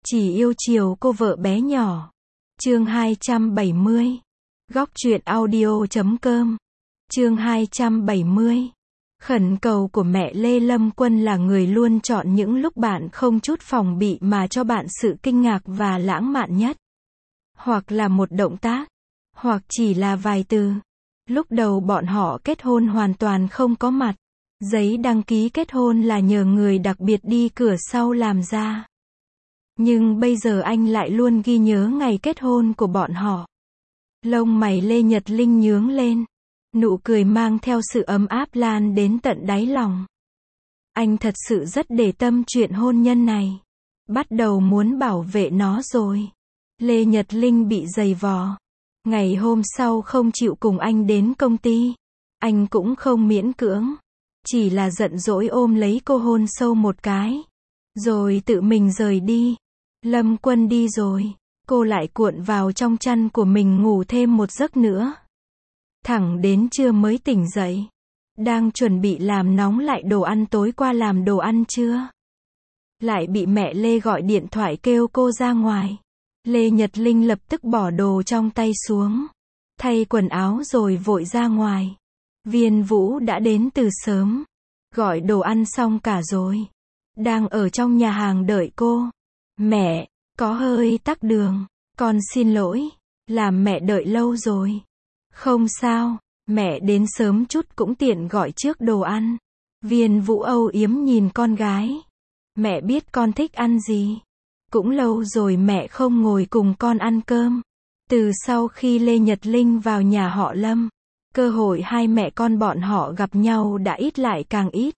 Chỉ yêu chiều cô vợ bé nhỏ. Chương 270. Góc truyện audio.com. Chương 270. Khẩn cầu của mẹ Lê Lâm Quân là người luôn chọn những lúc bạn không chút phòng bị mà cho bạn sự kinh ngạc và lãng mạn nhất. Hoặc là một động tác, hoặc chỉ là vài từ. Lúc đầu bọn họ kết hôn hoàn toàn không có mặt. Giấy đăng ký kết hôn là nhờ người đặc biệt đi cửa sau làm ra. Nhưng bây giờ anh lại luôn ghi nhớ ngày kết hôn của bọn họ. Lông mày Lê Nhật Linh nhướng lên. Nụ cười mang theo sự ấm áp lan đến tận đáy lòng. Anh thật sự rất để tâm chuyện hôn nhân này. Bắt đầu muốn bảo vệ nó rồi. Lê Nhật Linh bị giày vò. Ngày hôm sau không chịu cùng anh đến công ty. Anh cũng không miễn cưỡng. Chỉ là giận dỗi ôm lấy cô hôn sâu một cái. Rồi tự mình rời đi. Lâm Quân đi rồi. Cô lại cuộn vào trong chăn của mình ngủ thêm một giấc nữa. Thẳng đến trưa mới tỉnh dậy. Đang chuẩn bị làm nóng lại đồ ăn tối qua làm đồ ăn trưa. Lại bị mẹ Lê gọi điện thoại kêu cô ra ngoài. Lê Nhật Linh lập tức bỏ đồ trong tay xuống. Thay quần áo rồi vội ra ngoài. Viên Vũ đã đến từ sớm. Gọi đồ ăn xong cả rồi. Đang ở trong nhà hàng đợi cô. Mẹ, có hơi tắc đường. Con xin lỗi. Làm mẹ đợi lâu rồi. Không sao, mẹ đến sớm chút cũng tiện gọi trước đồ ăn. Viên Vũ âu yếm nhìn con gái. Mẹ biết con thích ăn gì. Cũng lâu rồi mẹ không ngồi cùng con ăn cơm. Từ sau khi Lê Nhật Linh vào nhà họ Lâm, cơ hội hai mẹ con bọn họ gặp nhau đã ít lại càng ít.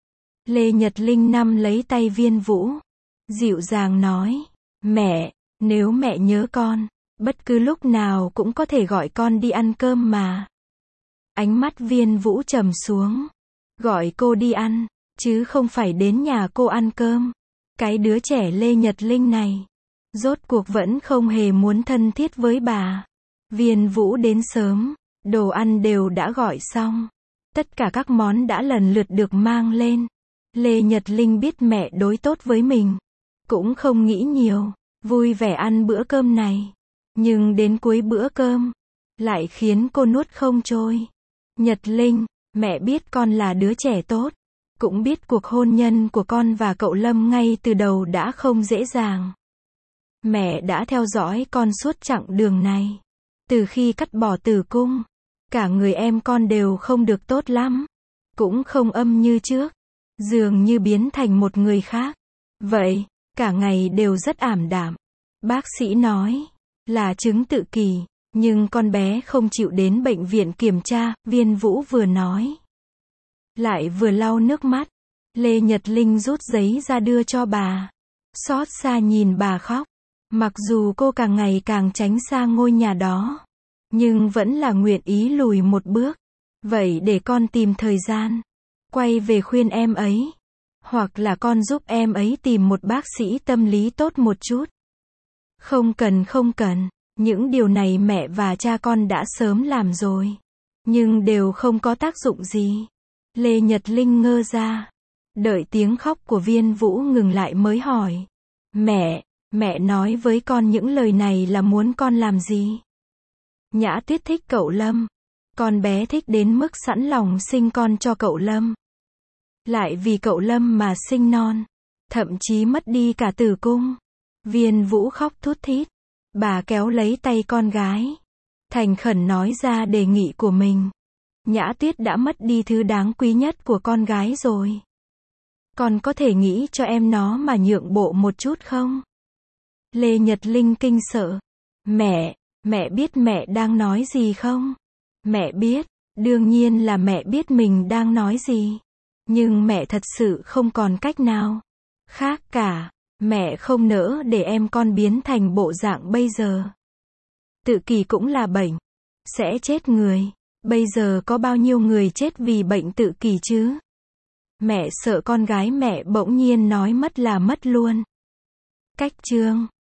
Lê Nhật Linh nắm lấy tay Viên Vũ. Dịu dàng nói, mẹ, nếu mẹ nhớ con, bất cứ lúc nào cũng có thể gọi con đi ăn cơm mà. Ánh mắt Viên Vũ trầm xuống. Gọi cô đi ăn, chứ không phải đến nhà cô ăn cơm. Cái đứa trẻ Lê Nhật Linh này, rốt cuộc vẫn không hề muốn thân thiết với bà. Viên Vũ đến sớm, đồ ăn đều đã gọi xong. Tất cả các món đã lần lượt được mang lên. Lê Nhật Linh biết mẹ đối tốt với mình. Cũng không nghĩ nhiều, vui vẻ ăn bữa cơm này. Nhưng đến cuối bữa cơm, lại khiến cô nuốt không trôi. Nhật Linh, mẹ biết con là đứa trẻ tốt. Cũng biết cuộc hôn nhân của con và cậu Lâm ngay từ đầu đã không dễ dàng. Mẹ đã theo dõi con suốt chặng đường này. Từ khi cắt bỏ tử cung, cả người em con đều không được tốt lắm. Cũng không âm như trước. Dường như biến thành một người khác. Vậy, cả ngày đều rất ảm đạm. Bác sĩ nói là chứng tự kỷ, nhưng con bé không chịu đến bệnh viện kiểm tra, Viên Vũ vừa nói. Lại vừa lau nước mắt. Lê Nhật Linh rút giấy ra đưa cho bà. Xót xa nhìn bà khóc. Mặc dù cô càng ngày càng tránh xa ngôi nhà đó, nhưng vẫn là nguyện ý lùi một bước. Vậy để con tìm thời gian, quay về khuyên em ấy. Hoặc là con giúp em ấy tìm một bác sĩ tâm lý tốt một chút. Không cần. Những điều này mẹ và cha con đã sớm làm rồi. Nhưng đều không có tác dụng gì. Lê Nhật Linh ngơ ra. Đợi tiếng khóc của Viên Vũ ngừng lại mới hỏi. Mẹ nói với con những lời này là muốn con làm gì? Nhã Tuyết thích cậu Lâm. Con bé thích đến mức sẵn lòng sinh con cho cậu Lâm. Lại vì cậu Lâm mà sinh non. Thậm chí mất đi cả tử cung. Viên Vũ khóc thút thít. Bà kéo lấy tay con gái. Thành khẩn nói ra đề nghị của mình. Nhã Tuyết đã mất đi thứ đáng quý nhất của con gái rồi. Con có thể nghĩ cho em nó mà nhượng bộ một chút không? Lê Nhật Linh kinh sợ. Mẹ biết mẹ đang nói gì không? Mẹ biết, đương nhiên là mẹ biết mình đang nói gì. Nhưng mẹ thật sự không còn cách nào khác cả. Mẹ không nỡ để em con biến thành bộ dạng bây giờ. Tự kỷ cũng là bệnh. Sẽ chết người. Bây giờ có bao nhiêu người chết vì bệnh tự kỷ chứ? Mẹ sợ con gái mẹ bỗng nhiên nói mất là mất luôn. Cách chương